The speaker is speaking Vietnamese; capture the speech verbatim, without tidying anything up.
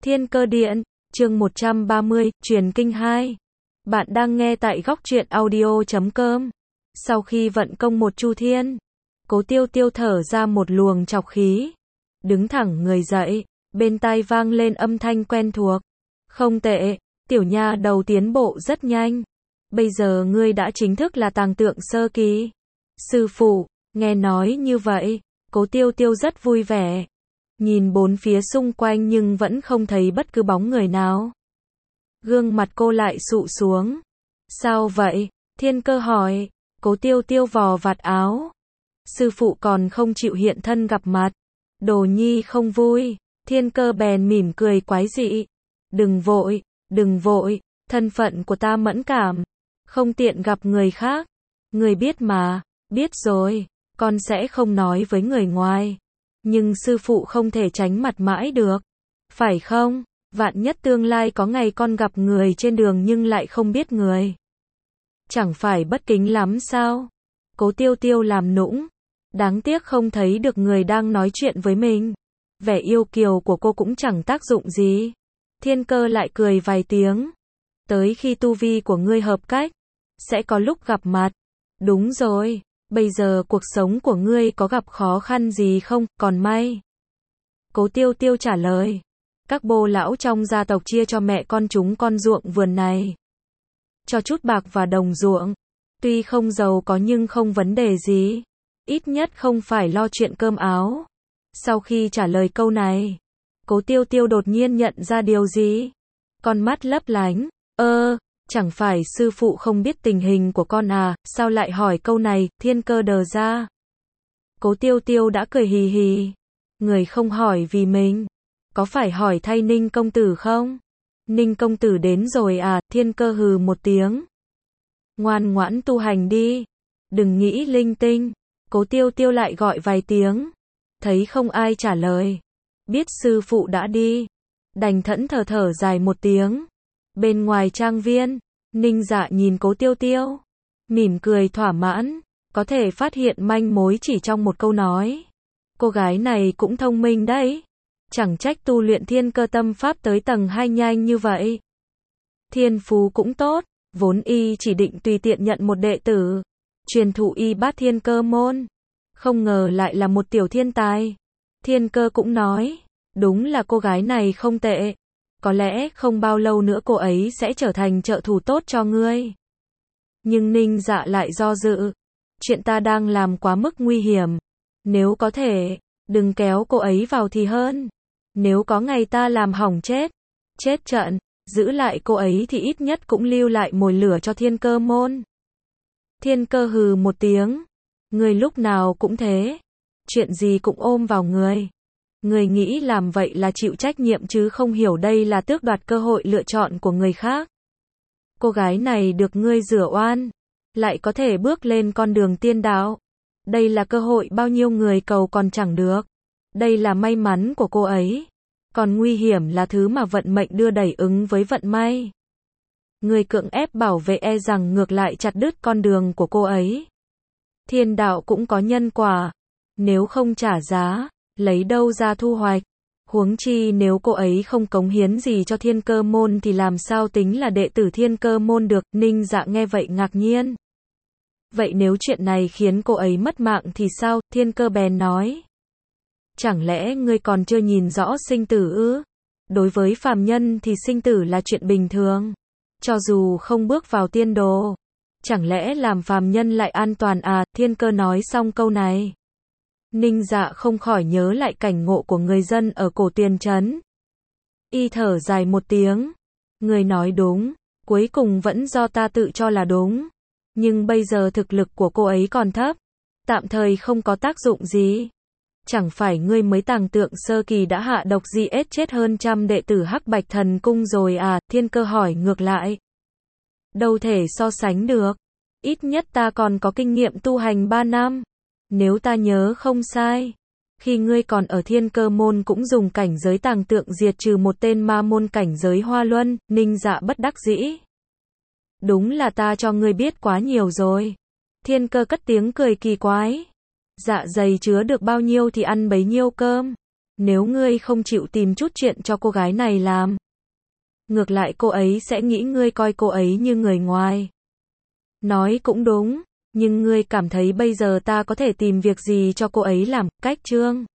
Thiên Cơ Điện, chương một trăm ba mươi, Truyền Kinh hai. Bạn đang nghe tại góc truyện audio chấm com. Sau khi vận công một chu thiên, Cố Tiêu Tiêu thở ra một luồng trọc khí, đứng thẳng người dậy, bên tai vang lên âm thanh quen thuộc. Không tệ, tiểu nha đầu tiến bộ rất nhanh. Bây giờ ngươi đã chính thức là tàng tượng sơ kỳ. Sư phụ, nghe nói như vậy, Cố Tiêu Tiêu rất vui vẻ. Nhìn bốn phía xung quanh nhưng vẫn không thấy bất cứ bóng người nào. Gương mặt cô lại sụ xuống. Sao vậy? Thiên Cơ hỏi. Cố Tiêu Tiêu vò vạt áo. Sư phụ còn không chịu hiện thân gặp mặt. Đồ nhi không vui. Thiên Cơ bèn mỉm cười quái dị. Đừng vội, đừng vội, thân phận của ta mẫn cảm. Không tiện gặp người khác. Người biết mà, biết rồi, con sẽ không nói với người ngoài. Nhưng sư phụ không thể tránh mặt mãi được. Phải không? Vạn nhất tương lai có ngày con gặp người trên đường nhưng lại không biết người. Chẳng phải bất kính lắm sao? Cố Tiêu Tiêu làm nũng. Đáng tiếc không thấy được người đang nói chuyện với mình. Vẻ yêu kiều của cô cũng chẳng tác dụng gì. Thiên Cơ lại cười vài tiếng. Tới khi tu vi của ngươi hợp cách, sẽ có lúc gặp mặt. Đúng rồi. Bây giờ cuộc sống của ngươi có gặp khó khăn gì không, còn may. Cố Tiêu Tiêu trả lời. Các bô lão trong gia tộc chia cho mẹ con chúng con ruộng vườn này. Cho chút bạc và đồng ruộng. Tuy không giàu có nhưng không vấn đề gì. Ít nhất không phải lo chuyện cơm áo. Sau khi trả lời câu này, Cố Tiêu Tiêu đột nhiên nhận ra điều gì. Con mắt lấp lánh. Ơ, chẳng phải sư phụ không biết tình hình của con à, sao lại hỏi câu này, Thiên Cơ đờ ra. Cố Tiêu Tiêu đã cười hì hì. Người không hỏi vì mình. Có phải hỏi thay Ninh công tử không? Ninh công tử đến rồi à, Thiên Cơ hừ một tiếng. Ngoan ngoãn tu hành đi. Đừng nghĩ linh tinh. Cố Tiêu Tiêu lại gọi vài tiếng. Thấy không ai trả lời. Biết sư phụ đã đi. Đành thẫn thờ thở dài một tiếng. Bên ngoài trang viên, Ninh Dạ nhìn Cố Tiêu Tiêu. Mỉm cười thỏa mãn. Có thể phát hiện manh mối chỉ trong một câu nói. Cô gái này cũng thông minh đấy. Chẳng trách tu luyện thiên cơ tâm pháp tới tầng hai nhanh như vậy. Thiên phú cũng tốt. Vốn y chỉ định tùy tiện nhận một đệ tử. Truyền thụ y bát thiên cơ môn. Không ngờ lại là một tiểu thiên tài. Thiên Cơ cũng nói. Đúng là cô gái này không tệ. Có lẽ không bao lâu nữa cô ấy sẽ trở thành trợ thủ tốt cho ngươi. Nhưng Ninh Dạ lại do dự. Chuyện ta đang làm quá mức nguy hiểm. Nếu có thể, đừng kéo cô ấy vào thì hơn. Nếu có ngày ta làm hỏng chết, chết trận, giữ lại cô ấy thì ít nhất cũng lưu lại mồi lửa cho thiên cơ môn. Thiên Cơ hừ một tiếng. Người lúc nào cũng thế. Chuyện gì cũng ôm vào người. Người nghĩ làm vậy là chịu trách nhiệm chứ không hiểu đây là tước đoạt cơ hội lựa chọn của người khác. Cô gái này được ngươi rửa oan, lại có thể bước lên con đường tiên đạo. Đây là cơ hội bao nhiêu người cầu còn chẳng được. Đây là may mắn của cô ấy. Còn nguy hiểm là thứ mà vận mệnh đưa đẩy ứng với vận may. Người cưỡng ép bảo vệ e rằng ngược lại chặt đứt con đường của cô ấy. Thiên đạo cũng có nhân quả. Nếu không trả giá, lấy đâu ra thu hoạch. Huống chi nếu cô ấy không cống hiến gì cho thiên cơ môn thì làm sao tính là đệ tử thiên cơ môn được. Ninh Dạ nghe vậy ngạc nhiên. Vậy nếu chuyện này khiến cô ấy mất mạng thì sao? Thiên Cơ bèn nói. Chẳng lẽ ngươi còn chưa nhìn rõ sinh tử ư? Đối với phàm nhân thì sinh tử là chuyện bình thường. Cho dù không bước vào tiên đồ. Chẳng lẽ làm phàm nhân lại an toàn à? Thiên Cơ nói xong câu này. Ninh Dạ không khỏi nhớ lại cảnh ngộ của người dân ở cổ Tuyền trấn. Y thở dài một tiếng. Người nói đúng, cuối cùng vẫn do ta tự cho là đúng. Nhưng bây giờ thực lực của cô ấy còn thấp, tạm thời không có tác dụng gì. Chẳng phải ngươi mới tàng tượng sơ kỳ đã hạ độc di ết chết hơn trăm đệ tử Hắc Bạch Thần Cung rồi à? Thiên Cơ hỏi ngược lại. Đâu thể so sánh được. Ít nhất ta còn có kinh nghiệm tu hành ba năm. Nếu ta nhớ không sai, khi ngươi còn ở thiên cơ môn cũng dùng cảnh giới tàng tượng diệt trừ một tên ma môn cảnh giới Hoa Luân. Ninh Dạ bất đắc dĩ. Đúng là ta cho ngươi biết quá nhiều rồi. Thiên Cơ cất tiếng cười kỳ quái. Dạ dày chứa được bao nhiêu thì ăn bấy nhiêu cơm. Nếu ngươi không chịu tìm chút chuyện cho cô gái này làm, ngược lại cô ấy sẽ nghĩ ngươi coi cô ấy như người ngoài. Nói cũng đúng, nhưng ngươi cảm thấy bây giờ ta có thể tìm việc gì cho cô ấy làm, cách Trương